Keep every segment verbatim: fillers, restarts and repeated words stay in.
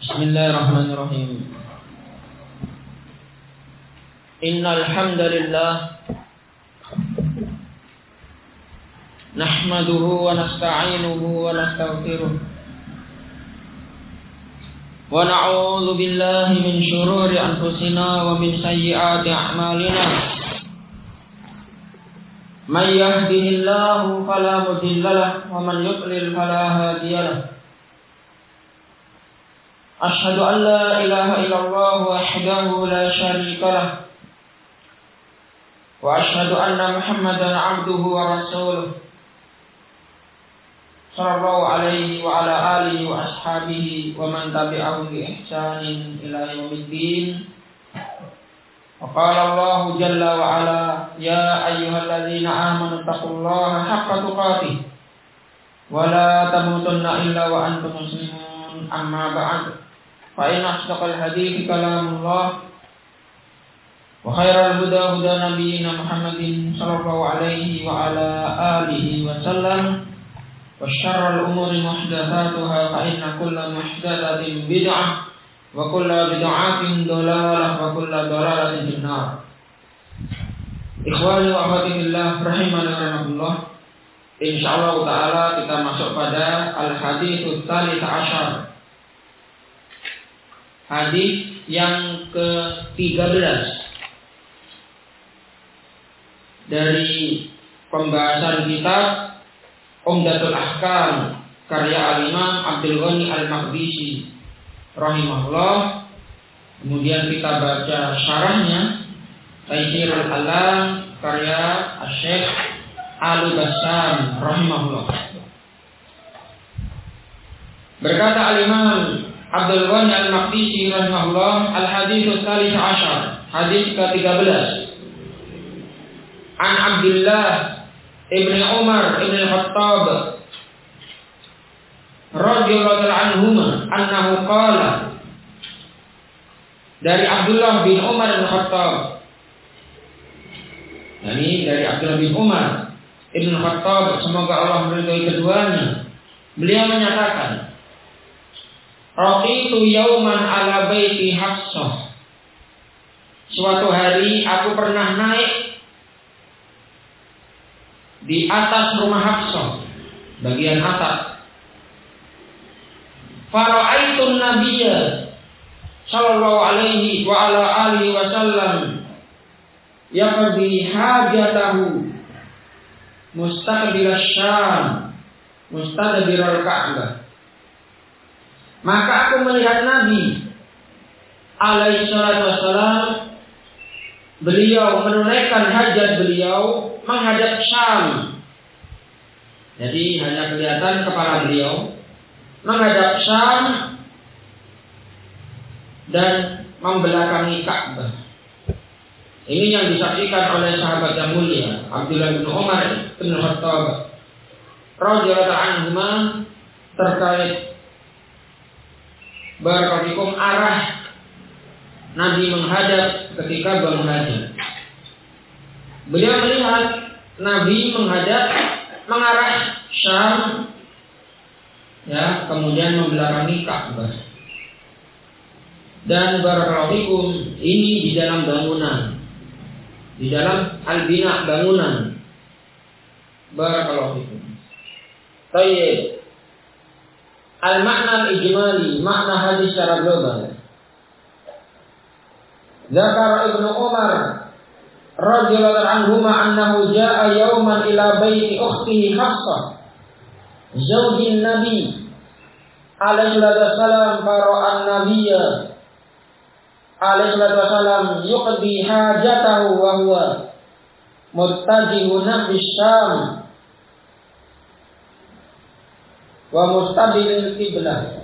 Bismillahirrahmanirrahim. Innal hamdalillah nahmaduhu wa nasta'inuhu wa nastaghfiruh wa na'udzu billahi min shururi anfusina wa min sayyiati a'malina. Man yahdihillahu fala mudilla lahu wa man yudlil fala hadiya lahu. Asyhadu an la ilaha illallah wahdahu la syarika lah wa asyhadu anna Muhammadan abduhu wa rasuluh sallallahu alaihi wa ala alihi wa ashabihi wa man tabi'ahum bi ihsanin ila yaumiddin. Wa qala Allah jalla wa ala ya ayyuhalladzina amanu taqullaha haqqa tuqatih wa la tamutunna illa wa antum muslimun. Amma ba'd. Fa inna asdaqal hadithi kalamullah wa khairal huda huda nabiyyina Muhammadin sallallahu alaihi wa ala alihi wa sallam wa syarrul umuri muhdatsatuha fa inna kulla muhdatsatin bid'ah wa kulla bid'atin dhalalah wa kulla dhalalatin finnar. Ikhwani wa akhwati fillah rahimani wa rahimakumullah. Insyaallah taala kita masuk pada al-hadits tsalits asyar. Hadis yang ke tiga belas dari pembahasan kitab Umdatul Ahkam karya Al-Imam Abdul Ghani Al-Maqdisi rahimahullah. Kemudian kita baca syarahnya Taisirul Alam karya Asy-Syaikh Al-Bassam rahimahullah. Berkata Al-Imam Abdul Ghani Al-Maqdisi rahimahullah, al-hadits tsalits asyar, hadis ke tiga belas. An Abdullah ibn Umar ibn Khattab radhiyallahu anhuma annahu qala, dari Abdullah bin Umar bin Khattab, yani dari Abdullah bin Umar ibn Khattab, semoga Allah meridhai keduanya, beliau menyatakan, raqitu yauman ala baiti Hafsah. Suatu hari aku pernah naik di atas rumah Hafsah, bagian atas. Fara'aitun nabiyya sallallahu alaihi wa ala alihi wasallam yaqdi hajatahu mustaqbil asy-Syam mustadbir al-Ka'bah. Maka aku melihat Nabi alaihi salatu wassalam, beliau menunaikan hajat beliau menghadap Syam. Jadi hanya kelihatan kepala beliau menghadap Syam dan membelakangi Ka'bah. Ini yang disaksikan oleh sahabat yang mulia Abdullah bin Umar bin Khattab radhiyallahu anhuma terkait barakallahu arah Nabi menghadap ketika berhajat. Beliau melihat Nabi menghadap mengarah Syam, ya, kemudian membelakangi Ka'bah. Dan barakallahu ini di dalam bangunan, di dalam al-bina bangunan. Barakallahu fikum. Baik. Al-makna al-ijmali, makna hadis secara global. Zakar Ibnu Umar radhiyallahu anhuma annahu jaa'a yawman ila baiti ukhtihi Hafsah zaujin Nabi alaihi wasallam, fara'an nabiyya alaihi wasallam yuqdi hajatahu wa huwa muttajihun nahwi Syam wa mustaqbilil qiblah.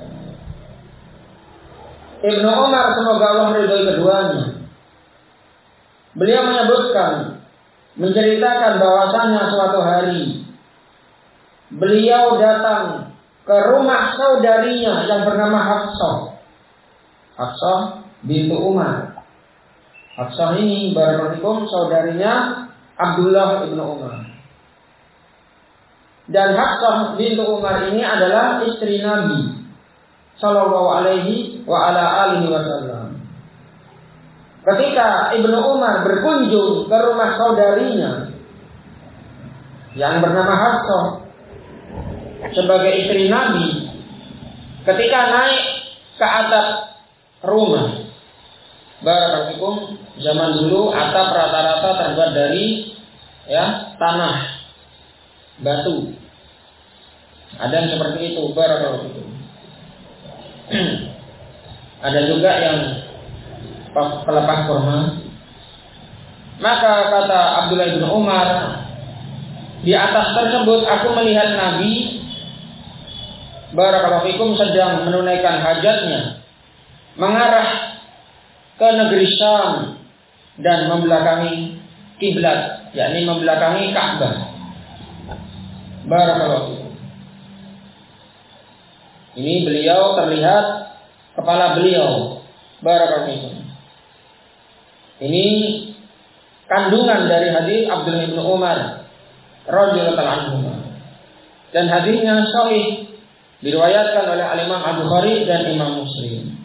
Ibnu Umar, semoga Allah meridhai keduanya, beliau menyebutkan, menceritakan bahwasanya suatu hari beliau datang ke rumah saudarinya yang bernama Hafsah. Hafsah bintu Umar. Hafsah ini barakallahu saudarinya Abdullah ibnu Umar. Dan Hafsah bintu Umar ini adalah istri Nabi sallallahu alaihi wa ala alihi wasallam. Ketika Ibnu Umar berkunjung ke rumah saudarinya yang bernama Hafsah sebagai istri Nabi, ketika naik ke atap rumah, barakallahu, zaman dulu atap rata-rata terbuat dari ya tanah, batu. Ada yang seperti itu, barakallahu. Ada juga yang pelepah kurma. Maka kata Abdullah bin Umar, di atas tersebut aku melihat Nabi barakallahu fikum sedang menunaikan hajatnya, mengarah ke negeri Syam dan membelakangi kiblat, yakni membelakangi Ka'bah. Barakallahu fikum. Ini beliau terlihat kepala beliau. Barakallahu fikum. Ini kandungan dari hadis Abdullah bin Umar radhiyallahu anhu. Dan hadisnya sahih, diriwayatkan oleh Al-Imam Al-Bukhari dan Imam Muslim.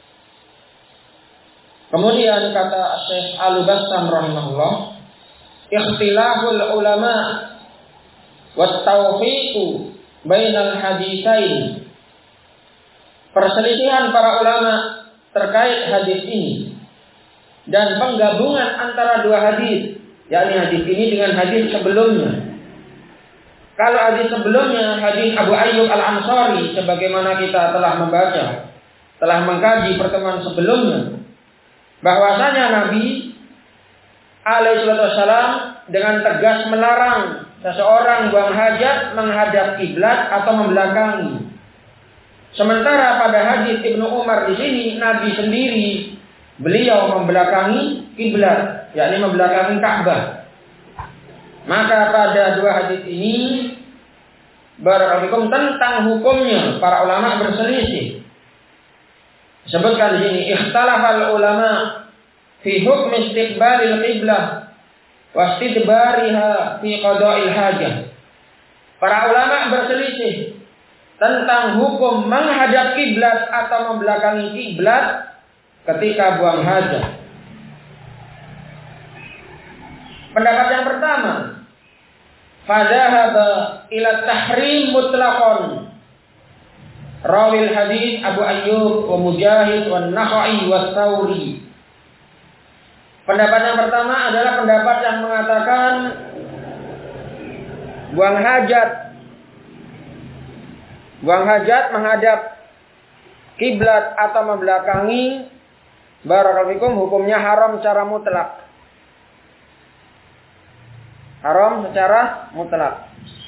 Kemudian kata Syekh Al-Bassam rahimahullah, ikhtilaful ulama wat tawfiqu bainal haditsain. Perselisihan para ulama terkait hadis ini dan penggabungan antara dua hadis, yakni hadis ini dengan hadis sebelumnya. Kalau hadis sebelumnya, hadis Abu Ayyub Al-Ansari, sebagaimana kita telah membaca, telah mengkaji pertemuan sebelumnya, bahwasanya Nabi alaihi wasallam dengan tegas melarang seseorang buang hajat menghadap kiblat atau membelakangi. Sementara pada hadis Ibnu Umar di sini, Nabi sendiri beliau membelakangi kiblat, yakni membelakangi Ka'bah. Maka pada dua hadis ini barakallahu tentang hukumnya para ulama berselisih. Disebutkan di sini ikhtalafal ulama fi hukm istiqbalil qiblah wa istidbariha fi qada'il hajah. Para ulama berselisih tentang hukum menghadap kiblat atau membelakangi kiblat ketika buang hajat. Pendapat yang pertama, fadhahaba ila tahrim mutlaqan. Rawil hadis Abu Ayyub wa Mujahid wa Nakhai wa Tsauri. Pendapat yang pertama adalah pendapat yang mengatakan buang hajat buang hajat menghadap kiblat atau membelakangi barakallahu fikum hukumnya haram secara mutlak. Haram secara mutlak.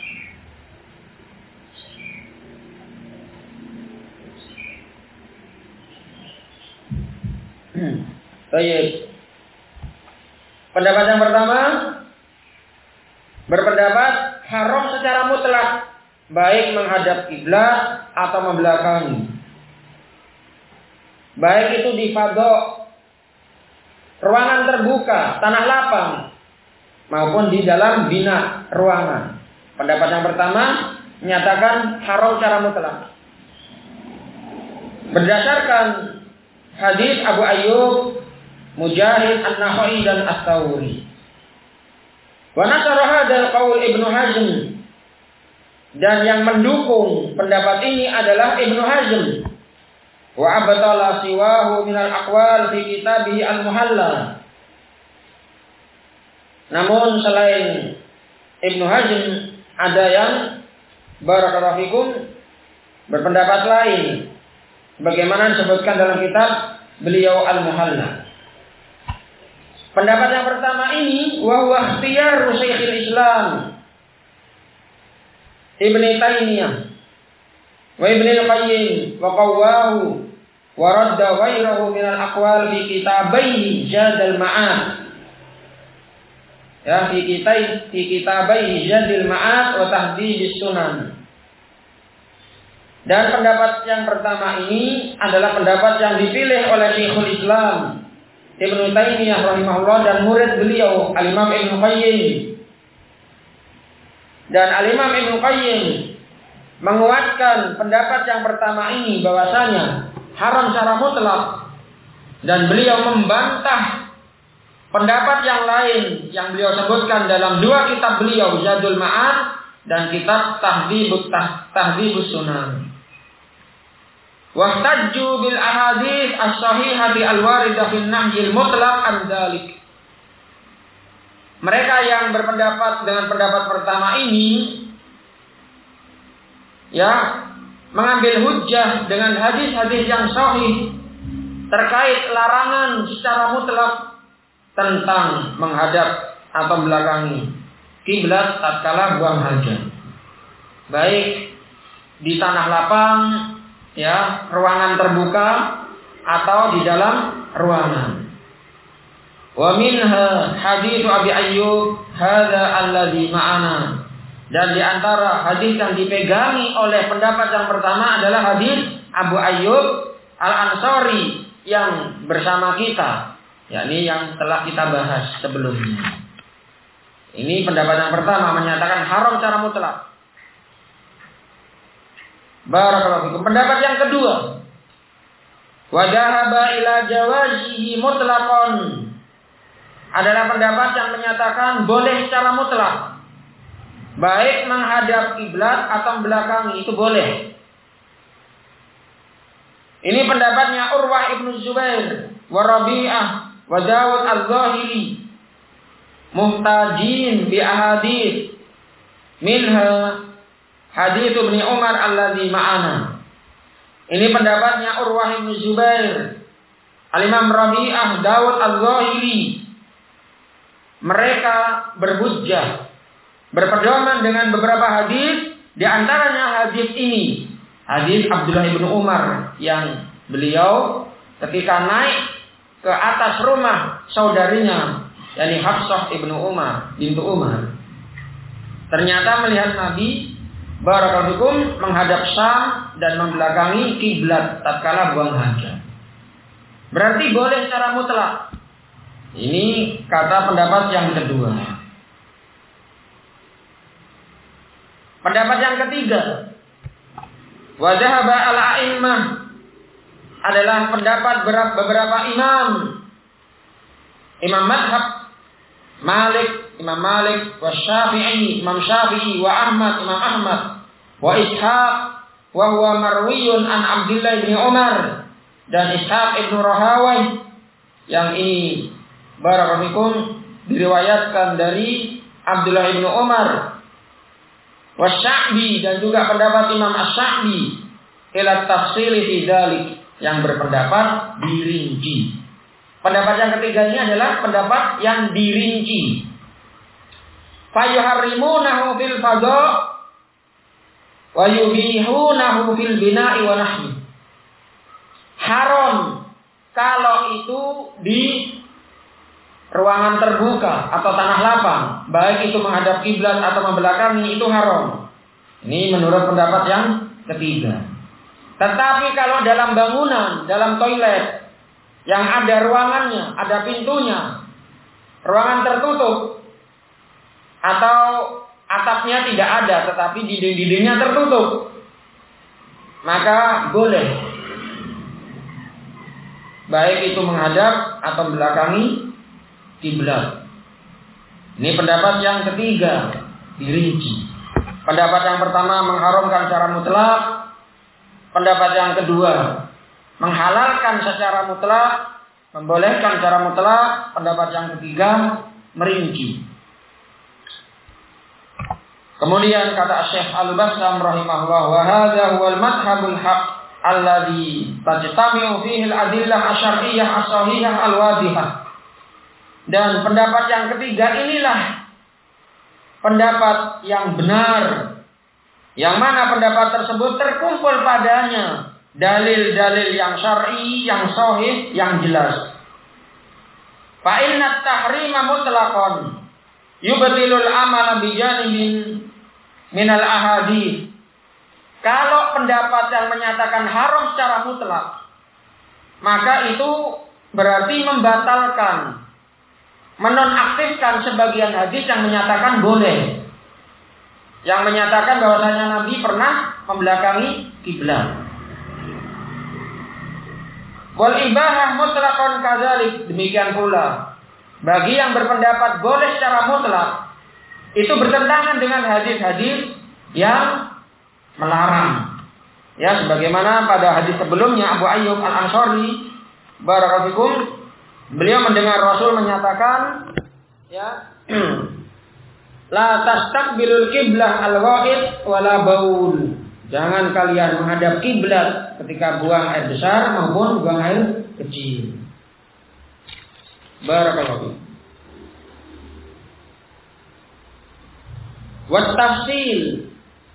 Baik. Pendapat yang pertama berpendapat haram secara mutlak, baik menghadap kiblat atau membelakangi. Baik itu di fadho, ruangan terbuka, tanah lapang, maupun di dalam bina ruangan. Pendapat yang pertama menyatakan haram secara mutlak. Berdasarkan hadis Abu Ayyub, Mujahid, An-Nakhai dan As-Tsauri. Wa nasara hadzal qaul Ibnu Hazm. Dan yang mendukung pendapat ini adalah Ibnu Hazm. Wa abtala siwahu minal aqwal fi kitabih Al-Muhalla. Namun selain Ibnu Hazm ada yang barakallahu fikum berpendapat lain, bagaimana disebutkan dalam kitab beliau Al-Muhalla. Pendapat yang pertama ini wa huwa ikhtiyar Syekhul Islam Ibnu Taimiyah wa Ibnu Qayyim wa qawwahu wa radda ghayrahu min al-aqwal fi kitabaihi Zadul Ma'ad. Ya, fi kitab fi kitabaihi Zadul Ma'ad wa Tahdhibus Sunan. Dan pendapat yang pertama ini adalah pendapat yang dipilih oleh Syekhul Islam Ibnu Taimiyah rahimahullah dan murid beliau Al-Imam Ibnu Qayyim. Dan Al-Imam Ibnu Qayyim menguatkan pendapat yang pertama ini bahwasanya haram secara mutlak, dan beliau membantah pendapat yang lain yang beliau sebutkan dalam dua kitab beliau, Zadul Ma'ad dan kitab Tahdhibut Tahdhibus Sunan. Wahtajju bil ahadits as-sahihati al-waridah fil nahyil mutlaq an dzalik. Mereka yang berpendapat dengan pendapat pertama ini, ya, mengambil hujjah dengan hadis-hadis yang sahih terkait larangan secara mutlak tentang menghadap atau belakangi kiblat tatkala buang hajat, baik di tanah lapang, ya, ruangan terbuka atau di dalam ruangan. Wa minha hadits Abi Ayyub hadza alladhi ma'ana. Dan di antara hadis yang dipegangi oleh pendapat yang pertama adalah hadis Abu Ayyub Al-Ansari yang bersama kita, yakni yang telah kita bahas sebelumnya. Ini pendapat yang pertama, menyatakan haram secara mutlak. Barakallahu fikum. Pendapat yang kedua, wa dhahaba ila jawazihi mutlaqan, adalah pendapat yang menyatakan boleh secara mutlak, baik menghadap kiblat atau belakangi itu boleh. Ini pendapatnya Urwah ibnu Zubair, wa Rabi'ah, wa Dawud al-Zahiri, muhtajin bi ahadits minha hadits Ibnu Umar alladzi ma'ana. Ini pendapatnya Urwah ibnu Zubair, Al-Imam Rabi'ah, Dawud al-Zahiri. Mereka berhujjah, berpedoman dengan beberapa hadis, di antaranya hadis ini, hadis Abdullah bin Umar yang beliau ketika naik ke atas rumah saudarinya, yakni Hafsah ibnu Umar bintu Umar, ternyata melihat Nabi barakallahu fikum menghadap Syam dan membelakangi kiblat tatkala buang hajat. Berarti boleh secara mutlak. Ini kata pendapat yang kedua. Pendapat yang ketiga, wa dhahaba al-a'immah, adalah pendapat beberapa imam, Imam Madhab Malik, Imam Malik, wa Syafi'i, Imam Syafi'i, wa Ahmad, Imam Ahmad, wa Ishaq, wa huwa marwiyun an Abdullah bin Umar, dan Ishaq ibnu Rahawai, yang ini barakallahu fikum diriwayatkan dari Abdullah bin Umar, wa Sya'bi, dan juga pendapat Imam Asy-Sya'bi ila tafsili fi dzalik, yang berpendapat dirinci. Pendapat yang ketiga ini adalah pendapat yang dirinci. Fayuharrimunahu fil fadha wa yubihunahu fil bina'i wa nahwi. Haram kalau itu di ruangan terbuka atau tanah lapang, baik itu menghadap kiblat atau membelakangi, itu haram. Ini menurut pendapat yang ketiga. Tetapi kalau dalam bangunan, dalam toilet yang ada ruangannya, ada pintunya, ruangan tertutup, atau atapnya tidak ada tetapi dinding-dindingnya tertutup, maka boleh, baik itu menghadap atau belakangi kiblat. Ini pendapat yang ketiga, dirinci. Pendapat yang pertama mengharamkan secara mutlak. Pendapat yang kedua menghalalkan secara mutlak, membolehkan secara mutlak. Pendapat yang ketiga merinci. Kemudian kata Syekh Al-Bassam rahimahullah, wa hadza huwal madhhabul haqq alladhi tajtami'u fihi al-adillah asy-syar'iyyah as-sahihah al-wadihah. Dan pendapat yang ketiga inilah pendapat yang benar, yang mana pendapat tersebut terkumpul padanya dalil-dalil yang syar'i, yang sahih, yang jelas. Fa inna at-tahrima mutlaqan yubtilul amala bi janibin minal ahadits. Kalau pendapat yang menyatakan haram secara mutlak, maka itu berarti membatalkan, menonaktifkan sebagian hadis yang menyatakan boleh. yang menyatakan bahwasanya Nabi pernah membelakangi kiblat. Wal ibahah mutlaqan kadzalik, demikian pula bagi yang berpendapat boleh secara mutlak, itu bertentangan dengan hadis-hadis yang melarang. Ya, sebagaimana pada hadis sebelumnya Abu Ayyub Al-Ansari barakallahu, beliau mendengar Rasul menyatakan, ya, la tastaqbilul qiblah al-ghaid wala baul. Jangan kalian menghadap kiblat ketika buang air besar maupun buang air kecil. Barakallahu. Wa tafsil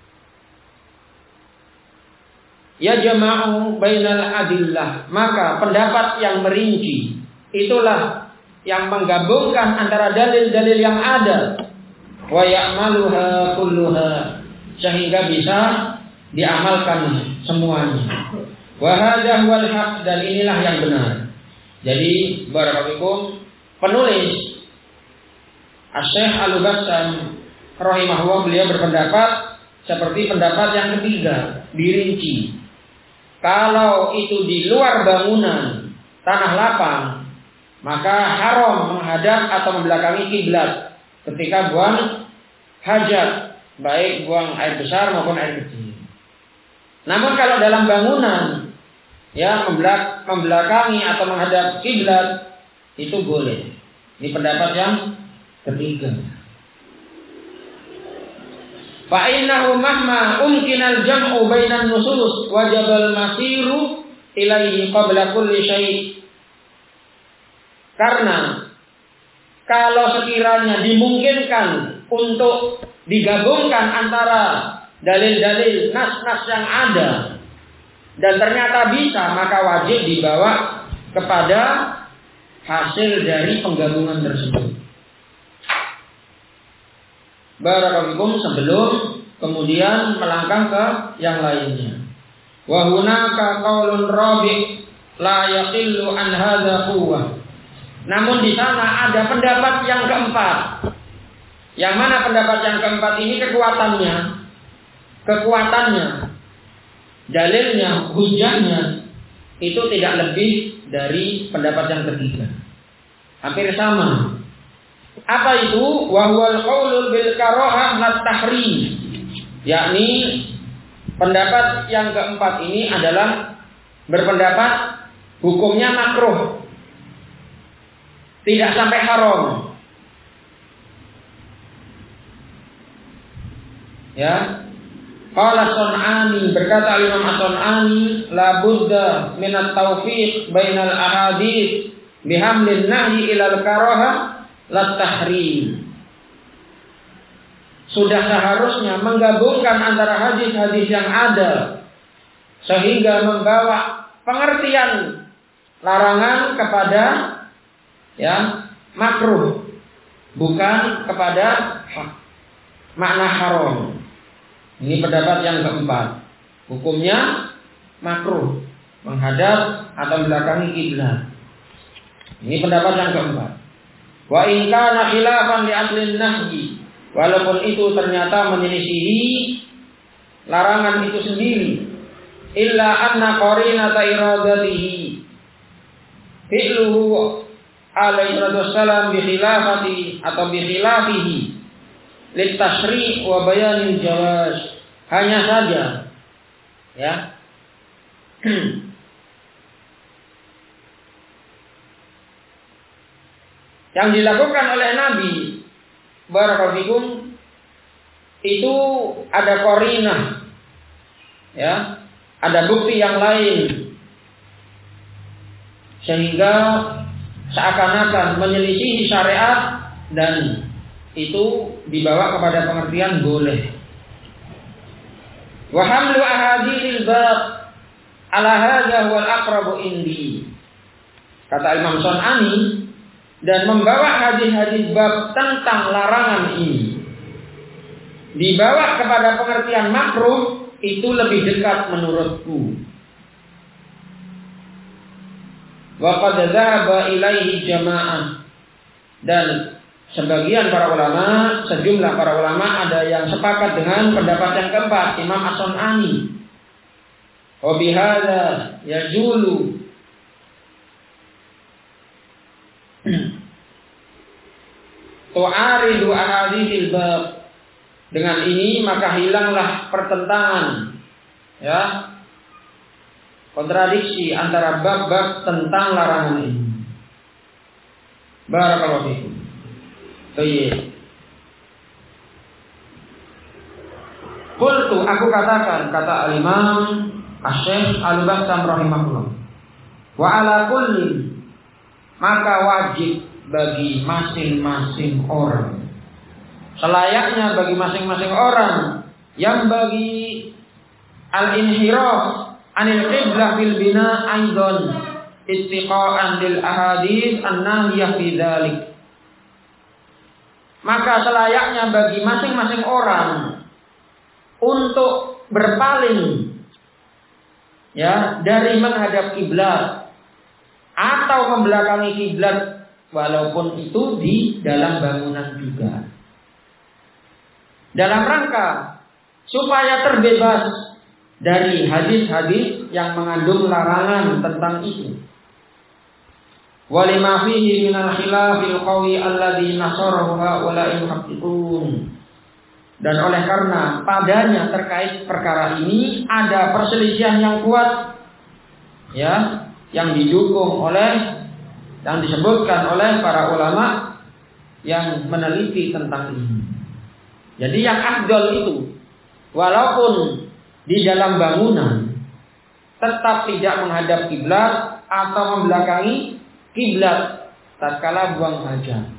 ya jama'u bainal adillah, maka pendapat yang merinci itulah yang menggabungkan antara dalil-dalil yang ada, wa ya'maluha kulluha, sehingga bisa diamalkan semuanya. Wa hadza huwal haq, dan inilah yang benar. Jadi barakallahu, penulis Asy-Syaikh Al-Bassam rahimahullah, beliau berpendapat seperti pendapat yang ketiga, dirinci. Kalau itu di luar bangunan, tanah lapang, maka haram menghadap atau membelakangi kiblat ketika buang hajat, baik buang air besar maupun air kecil. Namun kalau dalam bangunan, ya, membelak, membelakangi atau menghadap kiblat itu boleh. Ini pendapat yang ketiga. Fa innahu mahma umkinal jam'u bainan nusus wajibal masiru ilaihi qabla kulli syai'. Karena kalau sekiranya dimungkinkan untuk digabungkan antara dalil-dalil nas-nas yang ada dan ternyata bisa, maka wajib dibawa kepada hasil dari penggabungan tersebut. Barakallahu, sebelum kemudian melangkah ke yang lainnya. Wa hunaka qaulun rabi' la yaqillu an hadza quwwah. Namun di sana ada pendapat yang keempat. Yang mana pendapat yang keempat ini kekuatannya, kekuatannya, dalilnya, hujahnya itu tidak lebih dari pendapat yang ketiga. Hampir sama. Apa itu? Wa huwal qaulul bil karahah lat tahrim. Yakni pendapat yang keempat ini adalah berpendapat hukumnya makruh, tidak sampai haram. Ya. Qala Sun'ani, berkata Imam As-Sun'ani, la budda min at-tawfiq bainal ahadits bihamlin nahyi ilal karahah lat tahrim. Sudah seharusnya menggabungkan antara hadis-hadis yang ada sehingga membawa pengertian larangan kepada, ya, makruh, bukan kepada makna haram. Ini pendapat yang keempat. Hukumnya makruh, menghadap atau belakangi kiblat. Ini pendapat yang keempat. Wa in kana khilafan li aslin nahyi, walaupun itu ternyata menyelisihi larangan itu sendiri, illa anna qarinata iradatihi fi'luhu alaihi wassalam bi khilafati atau bi khilafihi litashri' wa bayanil jawaz. Hanya saja, ya, yang dilakukan oleh Nabi barakallahu itu ada qarinah, ya, ada bukti yang lain sehingga seakan-akan menyelisihi syariat, dan itu dibawa kepada pengertian boleh. Wa hamlu ahadithil bab ala hadza wal aqrabu indi, kata Imam Sun'ani, dan membawa hadis-hadis bab tentang larangan ini dibawa kepada pengertian makruh itu lebih dekat menurutku. Wa qad dzahaba ilaihi jamaah, dan sebagian para ulama, sejumlah para ulama ada yang sepakat dengan pendapat yang keempat, Imam As-Sun'ani. Wa bihadza yajulu tu'aridu ahaditsil bab. Dengan ini maka hilanglah pertentangan, ya, kontradiksi antara bab-bab tentang larangan ini. Barakallahu fikum. Baik. Qultu, aku katakan, kata al-Imam Asy-Syaikh Al-Bassam rahimahullah. Wa ala kulli, maka wajib bagi masing-masing orang, selayaknya bagi masing-masing orang yang bagi al-inhiraf anil qiblah bil bina aidan ittiqa'an lil ahadits an-nahiyah fi dzalik. Maka selayaknya bagi masing-masing orang untuk berpaling, ya, dari menghadap kiblat atau membelakangi kiblat, walaupun itu di dalam bangunan juga, dalam rangka supaya terbebas dari hadis-hadis yang mengandung larangan tentang itu. Walima fihi minal khilafil qawi alladhi nasarahu haula'il muhaqqiqun. Dan oleh karena padanya terkait perkara ini ada perselisihan yang kuat, ya, yang didukung oleh, yang disebutkan oleh para ulama yang meneliti tentang ini. Jadi yang afdal itu, walaupun di dalam bangunan, tetap tidak menghadap kiblat atau membelakangi kiblat tatkala buang hajat.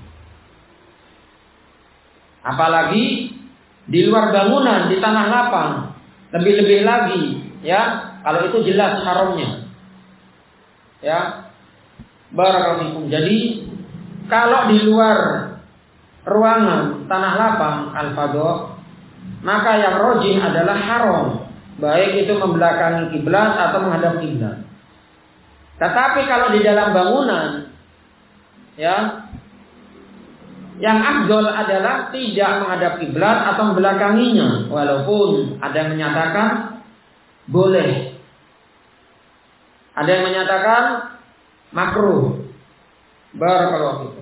Apalagi di luar bangunan, di tanah lapang, lebih-lebih lagi, ya, kalau itu jelas haramnya, ya. Barakallahu fikum. Jadi kalau di luar ruangan tanah lapang al-fadha, maka yang rajih adalah haram, baik itu membelakangi kiblat atau menghadap kiblat. Tetapi kalau di dalam bangunan, ya, yang afdol adalah tidak menghadap kiblat atau membelakanginya, walaupun ada yang menyatakan boleh, ada yang menyatakan makruh. Barakallahu fikum.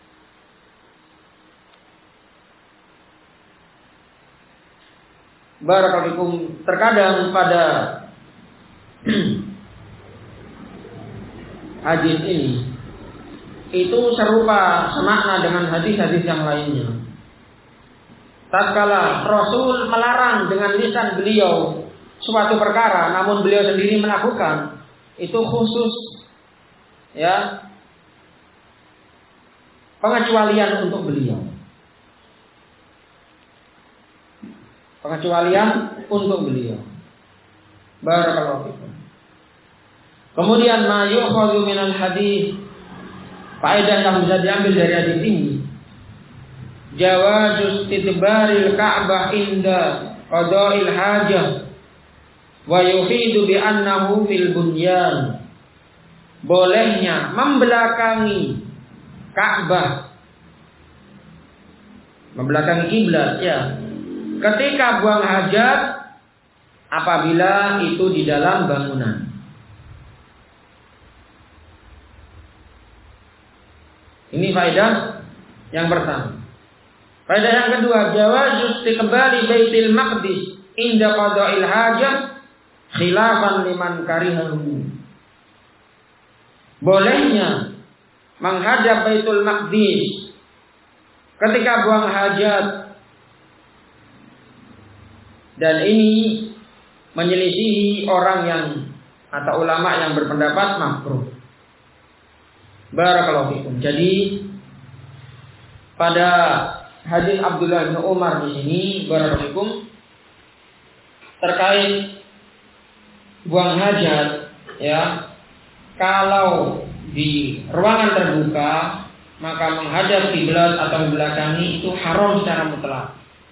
Barakallahu fikum. Terkadang pada hadis ini itu serupa semakna dengan hadis-hadis yang lainnya. Tatkala Rasul melarang dengan lisan beliau suatu perkara, namun beliau sendiri melakukan, itu khusus, ya, pengecualian untuk beliau. Pengecualian untuk beliau. Barakallahu fikum. Kemudian ma yu'khadhu minal hadis, faedah yang bisa diambil dari hadis ini, jawazus tidbaril Ka'bah inda qada'il hajah wa yufidu bi annahu fil bunyan. Bolehnya membelakangi Ka'bah, membelakangi kiblat, ya, ketika buang hajat apabila itu di dalam bangunan. Ini faedah yang pertama. Faedah yang kedua, jawaz istiqbali Baitul Maqdis inda qada'il hajah khilafan liman karihahu. Bolehnya menghadap Baitul Maqdis ketika buang hajat, dan ini menyelisihi orang yang atau ulama yang berpendapat makruh. Barakallahu fikum. Jadi pada hadis Abdullah bin Umar di sini, barakallahu fikum, terkait buang hajat, ya, kalau di ruangan terbuka maka menghadap kiblat atau membelakangi itu haram secara mutlak.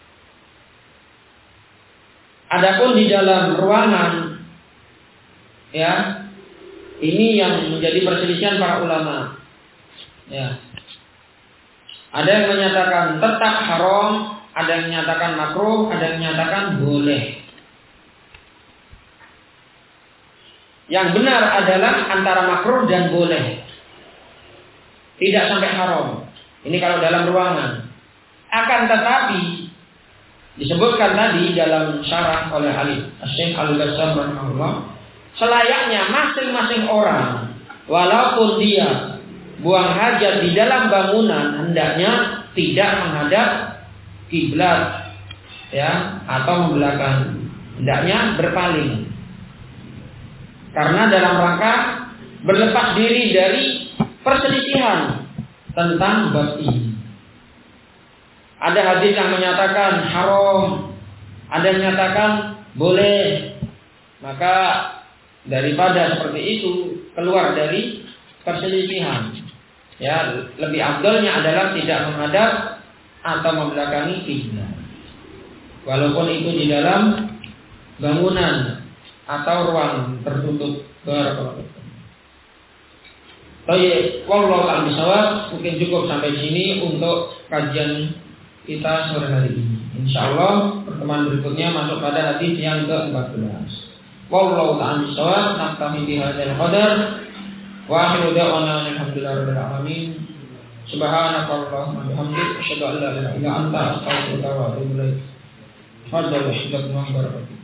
Adapun di dalam ruangan, ya, ini yang menjadi perselisihan para ulama, ya. Ada yang menyatakan tetap haram, ada yang menyatakan makruh, ada yang menyatakan boleh. Yang benar adalah antara makruh dan boleh. Tidak sampai haram. Ini kalau dalam ruangan. Akan tetapi disebutkan tadi dalam syarah oleh Ali Syekh Al-Bassam rahimahullah, selayaknya masing-masing orang walaupun dia buang hajat di dalam bangunan hendaknya tidak menghadap kiblat, ya, atau membelakangi. Hendaknya berpaling. Karena dalam rangka berlepas diri dari perselisihan tentang bab ini. Ada hadis yang menyatakan haram, ada yang menyatakan boleh. Maka daripada seperti itu keluar dari perselisihan, ya, lebih afdalnya adalah tidak menghadap atau membelakangi kiblat. Walaupun itu di dalam bangunan atau ruang tertutup. Barakallahu. Baik, wallahu a'lam bishawab. Mungkin cukup sampai sini untuk kajian kita sore hari ini. Insyaallah pertemuan berikutnya masuk pada hadis yang keempat belas. Wallahu a'lam bishawab. Naktafi bihadzal qadar. Wa akhiru da'wana alhamdulillahirabbil alamin. Subhanakallahumma wa bihamdika asyhadu an la ilaha illa anta astaghfiruka wa atubu ilaik. Fadhlu wa barakatuh.